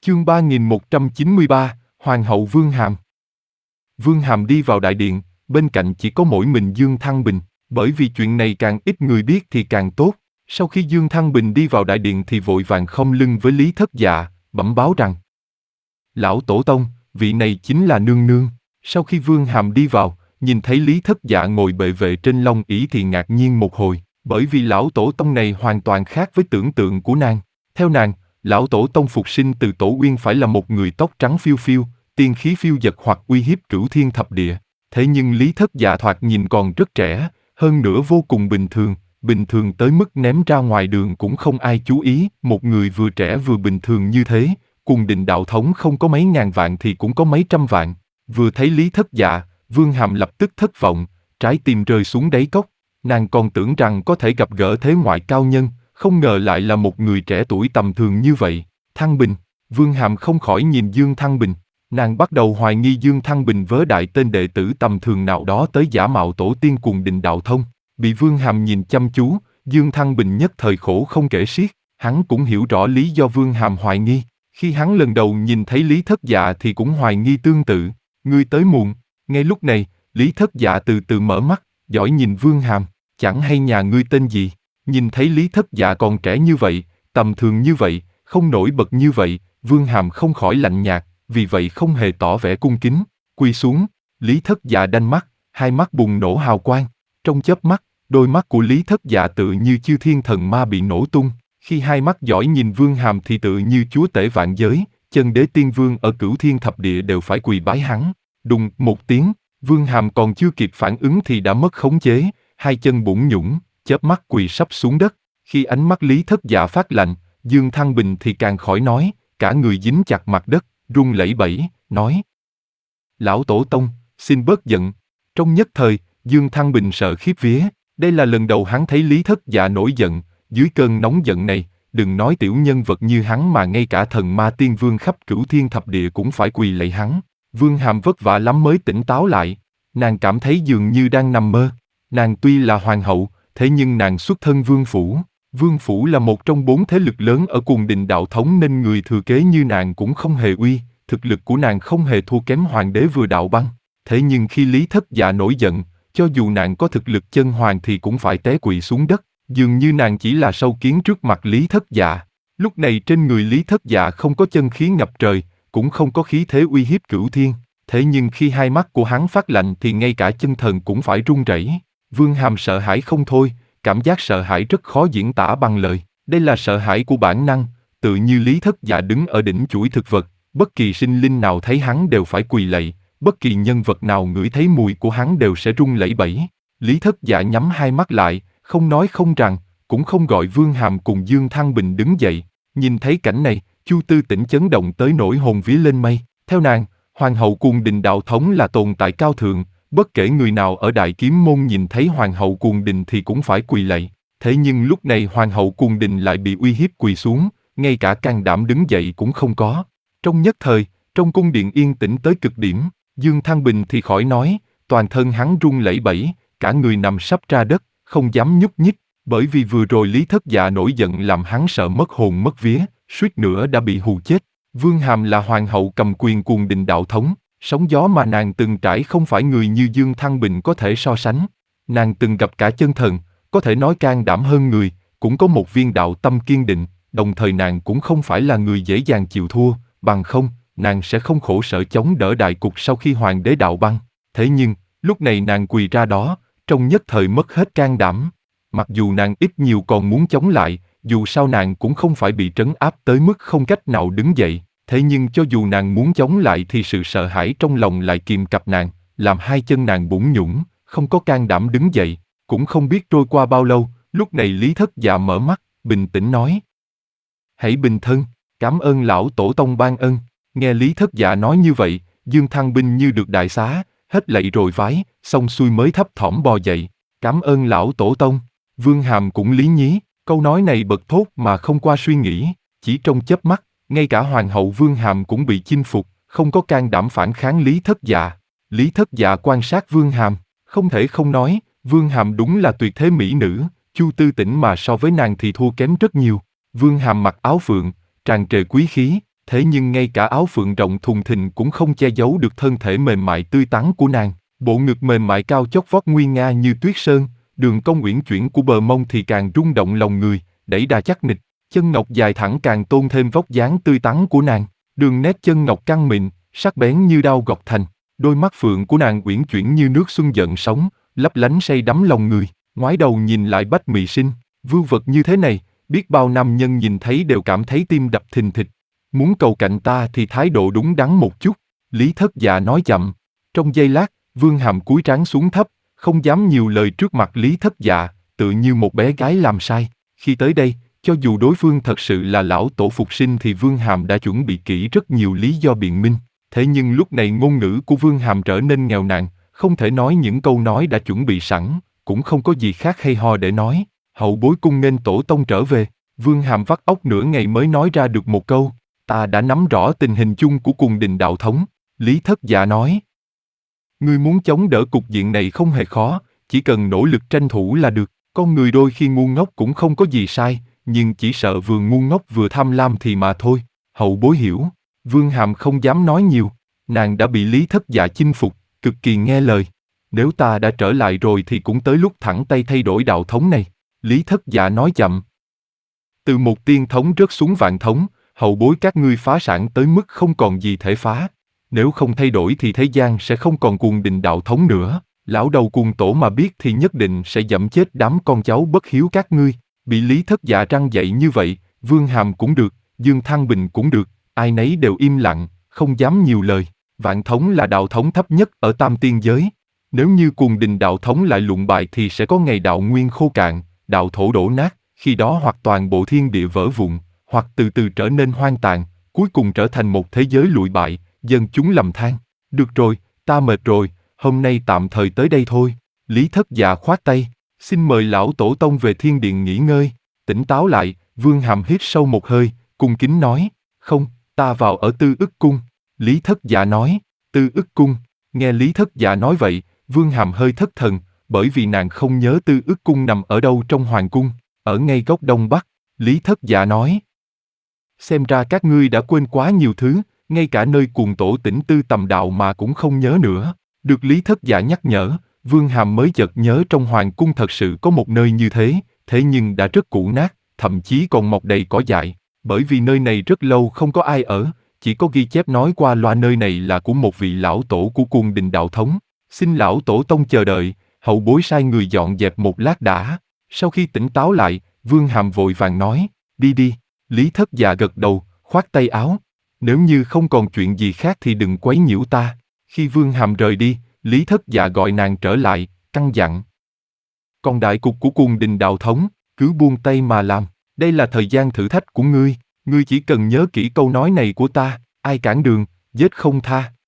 Chương 3193, Hoàng hậu Vương Hàm. Vương Hàm đi vào đại điện, bên cạnh chỉ có mỗi mình Dương Thăng Bình, bởi vì chuyện này càng ít người biết thì càng tốt. Sau khi Dương Thăng Bình đi vào đại điện thì vội vàng khom lưng với Lý Thất Dạ, bẩm báo rằng: Lão Tổ Tông, vị này chính là nương nương. Sau khi Vương Hàm đi vào, nhìn thấy Lý Thất Dạ ngồi bệ vệ trên long ỷ thì ngạc nhiên một hồi, bởi vì lão Tổ Tông này hoàn toàn khác với tưởng tượng của nàng. Theo nàng, lão Tổ Tông phục sinh từ Tổ Uyên phải là một người tóc trắng phiêu phiêu, tiên khí phiêu dật hoặc uy hiếp cửu thiên thập địa. Thế nhưng Lý Thất Dạ thoạt nhìn còn rất trẻ, hơn nữa vô cùng bình thường tới mức ném ra ngoài đường cũng không ai chú ý. Một người vừa trẻ vừa bình thường như thế, Cung Đình đạo thống không có mấy ngàn vạn thì cũng có mấy trăm vạn. Vừa thấy Lý Thất Dạ, Vương Hàm lập tức thất vọng, trái tim rơi xuống đáy cốc. Nàng còn tưởng rằng có thể gặp gỡ thế ngoại cao nhân, không ngờ lại là một người trẻ tuổi tầm thường như vậy. Thăng Bình. Vương Hàm không khỏi nhìn Dương Thăng Bình. Nàng bắt đầu hoài nghi Dương Thăng Bình vớ đại tên đệ tử tầm thường nào đó tới giả mạo tổ tiên Cung Đình đạo thông. Bị Vương Hàm nhìn chăm chú, Dương Thăng Bình nhất thời khổ không kể xiết. Hắn cũng hiểu rõ lý do Vương Hàm hoài nghi. Khi hắn lần đầu nhìn thấy Lý Thất Dạ thì cũng hoài nghi tương tự. Ngươi tới muộn. Ngay lúc này, Lý Thất Dạ từ từ mở mắt, giỏi nhìn Vương Hàm. Chẳng hay nhà ngươi tên gì? Nhìn thấy Lý Thất Dạ còn trẻ như vậy, tầm thường như vậy, không nổi bật như vậy, Vương Hàm không khỏi lạnh nhạt, vì vậy không hề tỏ vẻ cung kính. Quỳ xuống. Lý Thất Dạ đanh mắt, hai mắt bùng nổ hào quang. Trong chớp mắt, đôi mắt của Lý Thất Dạ tự như chư thiên thần ma bị nổ tung. Khi hai mắt giỏi nhìn Vương Hàm thì tự như chúa tể vạn giới, chân đế tiên vương ở cửu thiên thập địa đều phải quỳ bái hắn. Đùng một tiếng, Vương Hàm còn chưa kịp phản ứng thì đã mất khống chế, hai chân bủn nhũn, chớp mắt quỳ sắp xuống đất. Khi ánh mắt Lý Thất Dạ phát lạnh, Dương Thăng Bình thì càng khỏi nói, cả người dính chặt mặt đất, run lẩy bẩy, nói: Lão Tổ Tông, xin bớt giận. Trong nhất thời, Dương Thăng Bình sợ khiếp vía. Đây là lần đầu hắn thấy Lý Thất Dạ nổi giận. Dưới cơn nóng giận này, đừng nói tiểu nhân vật như hắn mà ngay cả thần ma tiên vương khắp cửu thiên thập địa cũng phải quỳ lạy hắn. Vương Hàm vất vả lắm mới tỉnh táo lại. Nàng cảm thấy dường như đang nằm mơ. Nàng tuy là hoàng hậu, thế nhưng nàng xuất thân vương phủ. Vương phủ là một trong 4 thế lực lớn ở Cung Đình đạo thống nên người thừa kế như nàng cũng không hề uy. Thực lực của nàng không hề thua kém hoàng đế vừa đạo băng. Thế nhưng khi Lý Thất Dạ nổi giận, cho dù nàng có thực lực chân hoàng thì cũng phải té quỵ xuống đất. Dường như nàng chỉ là sâu kiến trước mặt Lý Thất Dạ. Lúc này trên người Lý Thất Dạ không có chân khí ngập trời, cũng không có khí thế uy hiếp cửu thiên. Thế nhưng khi hai mắt của hắn phát lạnh thì ngay cả chân thần cũng phải run rẩy. Vương Hàm sợ hãi không thôi, cảm giác sợ hãi rất khó diễn tả bằng lời. Đây là sợ hãi của bản năng, tự như Lý Thất Dạ đứng ở đỉnh chuỗi thực vật, bất kỳ sinh linh nào thấy hắn đều phải quỳ lạy, bất kỳ nhân vật nào ngửi thấy mùi của hắn đều sẽ run lẩy bẩy. Lý Thất Dạ nhắm hai mắt lại, không nói không rằng, cũng không gọi Vương Hàm cùng Dương Thăng Bình đứng dậy. Nhìn thấy cảnh này, Chu Tư Tĩnh chấn động tới nỗi hồn vía lên mây. Theo nàng, Hoàng hậu Cung Đình đạo thống là tồn tại cao thượng, bất kể người nào ở Đại Kiếm môn nhìn thấy Hoàng hậu Cung Đình thì cũng phải quỳ lạy. Thế nhưng lúc này Hoàng hậu Cung Đình lại bị uy hiếp quỳ xuống, ngay cả can đảm đứng dậy cũng không có. Trong nhất thời, trong cung điện yên tĩnh tới cực điểm. Dương Thăng Bình thì khỏi nói, toàn thân hắn run lẩy bẩy, cả người nằm sấp ra đất, không dám nhúc nhích, bởi vì vừa rồi Lý Thất Dạ nổi giận làm hắn sợ mất hồn mất vía, suýt nữa đã bị hù chết. Vương Hàm là hoàng hậu cầm quyền Cung Đình đạo thống, sóng gió mà nàng từng trải không phải người như Dương Thăng Bình có thể so sánh. Nàng từng gặp cả chân thần, có thể nói can đảm hơn người, cũng có một viên đạo tâm kiên định, đồng thời nàng cũng không phải là người dễ dàng chịu thua, bằng không, nàng sẽ không khổ sở chống đỡ đại cục sau khi hoàng đế đạo băng. Thế nhưng, lúc này nàng quỳ ra đó, trong nhất thời mất hết can đảm. Mặc dù nàng ít nhiều còn muốn chống lại, dù sao nàng cũng không phải bị trấn áp tới mức không cách nào đứng dậy. Thế nhưng cho dù nàng muốn chống lại thì sự sợ hãi trong lòng lại kìm cặp nàng, làm hai chân nàng bủn nhũn, không có can đảm đứng dậy. Cũng không biết trôi qua bao lâu, lúc này Lý Thất Dạ mở mắt, bình tĩnh nói: Hãy bình thân, cảm ơn lão tổ tông ban ân. Nghe Lý Thất Dạ nói như vậy, Dương Thăng Bình như được đại xá, hết lạy rồi vái, xong xuôi mới thấp thỏm bò dậy. Cảm ơn lão tổ tông. Vương Hàm cũng lý nhí, câu nói này bật thốt mà không qua suy nghĩ, chỉ trong chớp mắt, ngay cả hoàng hậu Vương Hàm cũng bị chinh phục, không có can đảm phản kháng Lý Thất Dạ. Lý Thất Dạ quan sát Vương Hàm, không thể không nói, Vương Hàm đúng là tuyệt thế mỹ nữ, Chu Tư Tĩnh mà so với nàng thì thua kém rất nhiều. Vương Hàm mặc áo phượng, tràn trề quý khí, Thế nhưng ngay cả áo phượng rộng thùng thình cũng không che giấu được thân thể mềm mại tươi tắn của nàng. Bộ ngực mềm mại cao chót vót nguy nga như tuyết sơn, đường cong uyển chuyển của bờ mông thì càng rung động lòng người, đẩy đà chắc nịch. Chân ngọc dài thẳng càng tôn thêm vóc dáng tươi tắn của nàng. Đường nét chân ngọc căng mịn, sắc bén như đao gọt thành. Đôi mắt phượng của nàng uyển chuyển như nước xuân dợn sóng, lấp lánh say đắm lòng người. Ngoái đầu nhìn lại Bách Mị Sinh, vưu vật như thế này, biết bao nam nhân nhìn thấy đều cảm thấy tim đập thình thịch. Muốn cầu cạnh ta thì thái độ đúng đắn một chút. Lý Thất Dạ nói chậm. Trong giây lát, Vương Hàm cúi trán xuống thấp, không dám nhiều lời trước mặt Lý Thất Dạ, tự như một bé gái làm sai. Khi tới đây, cho dù đối phương thật sự là lão tổ phục sinh thì Vương Hàm đã chuẩn bị kỹ rất nhiều lý do biện minh. Thế nhưng lúc này ngôn ngữ của Vương Hàm trở nên nghèo nàn, không thể nói những câu nói đã chuẩn bị sẵn, cũng không có gì khác hay ho để nói. Hậu bối cung nghênh tổ tông trở về. Vương Hàm vắt óc nửa ngày mới nói ra được một câu. Ta đã nắm rõ tình hình chung của Cung Đình đạo thống. Lý Thất Dạ nói. Ngươi muốn chống đỡ cục diện này không hề khó, chỉ cần nỗ lực tranh thủ là được. Con người đôi khi ngu ngốc cũng không có gì sai, nhưng chỉ sợ vừa ngu ngốc vừa tham lam thì mà thôi. Hậu bối hiểu. Vương Hàm không dám nói nhiều. Nàng đã bị Lý Thất Dạ chinh phục, cực kỳ nghe lời. Nếu ta đã trở lại rồi thì cũng tới lúc thẳng tay thay đổi đạo thống này. Lý Thất Dạ nói chậm. Từ một tiên thống rớt xuống vạn thống, hậu bối các ngươi phá sản tới mức không còn gì thể phá. Nếu không thay đổi thì thế gian sẽ không còn Cuồng Đình đạo thống nữa. Lão đầu Cuồng Tổ mà biết thì nhất định sẽ dẫm chết đám con cháu bất hiếu các ngươi. Bị Lý Thất Dạ răn dạy như vậy, Vương Hàm cũng được, Dương Thăng Bình cũng được, ai nấy đều im lặng, không dám nhiều lời. Vạn thống là đạo thống thấp nhất ở Tam Tiên giới. Nếu như Cuồng Đình đạo thống lại lụn bại thì sẽ có ngày đạo nguyên khô cạn, đạo thổ đổ nát, khi đó hoặc toàn bộ thiên địa vỡ vụn, hoặc từ từ trở nên hoang tàn, cuối cùng trở thành một thế giới lụi bại, dân chúng lầm than. Được rồi, ta mệt rồi, hôm nay tạm thời tới đây thôi. Lý Thất Dạ khoát tay, xin mời lão tổ tông về thiên điện nghỉ ngơi. Tỉnh táo lại, Vương Hàm hít sâu một hơi, cung kính nói, không, ta vào ở Tư Ức Cung. Lý Thất Dạ nói, Tư Ức Cung. Nghe Lý Thất Dạ nói vậy, Vương Hàm hơi thất thần, bởi vì nàng không nhớ Tư Ức Cung nằm ở đâu trong hoàng cung, ở ngay góc đông bắc. Lý Thất Dạ nói, xem ra các ngươi đã quên quá nhiều thứ, ngay cả nơi Cuồng Tổ tĩnh tư tầm đạo mà cũng không nhớ nữa. Được Lý Thất Dạ nhắc nhở, Vương Hàm mới chợt nhớ trong hoàng cung thật sự có một nơi như thế, thế nhưng đã rất cũ nát, thậm chí còn mọc đầy cỏ dại, bởi vì nơi này rất lâu không có ai ở, chỉ có ghi chép nói qua loa nơi này là của một vị lão tổ của Cuồng Đình đạo thống. Xin lão tổ tông chờ đợi, hậu bối sai người dọn dẹp một lát đã. Sau khi tỉnh táo lại, Vương Hàm vội vàng nói, đi đi. Lý Thất Dạ gật đầu, khoát tay áo. Nếu như không còn chuyện gì khác thì đừng quấy nhiễu ta. Khi Vương Hàm rời đi, Lý Thất Dạ gọi nàng trở lại, căn dặn. Còn đại cục của Cuồng Đình đạo thống, cứ buông tay mà làm. Đây là thời gian thử thách của ngươi. Ngươi chỉ cần nhớ kỹ câu nói này của ta, ai cản đường, giết không tha.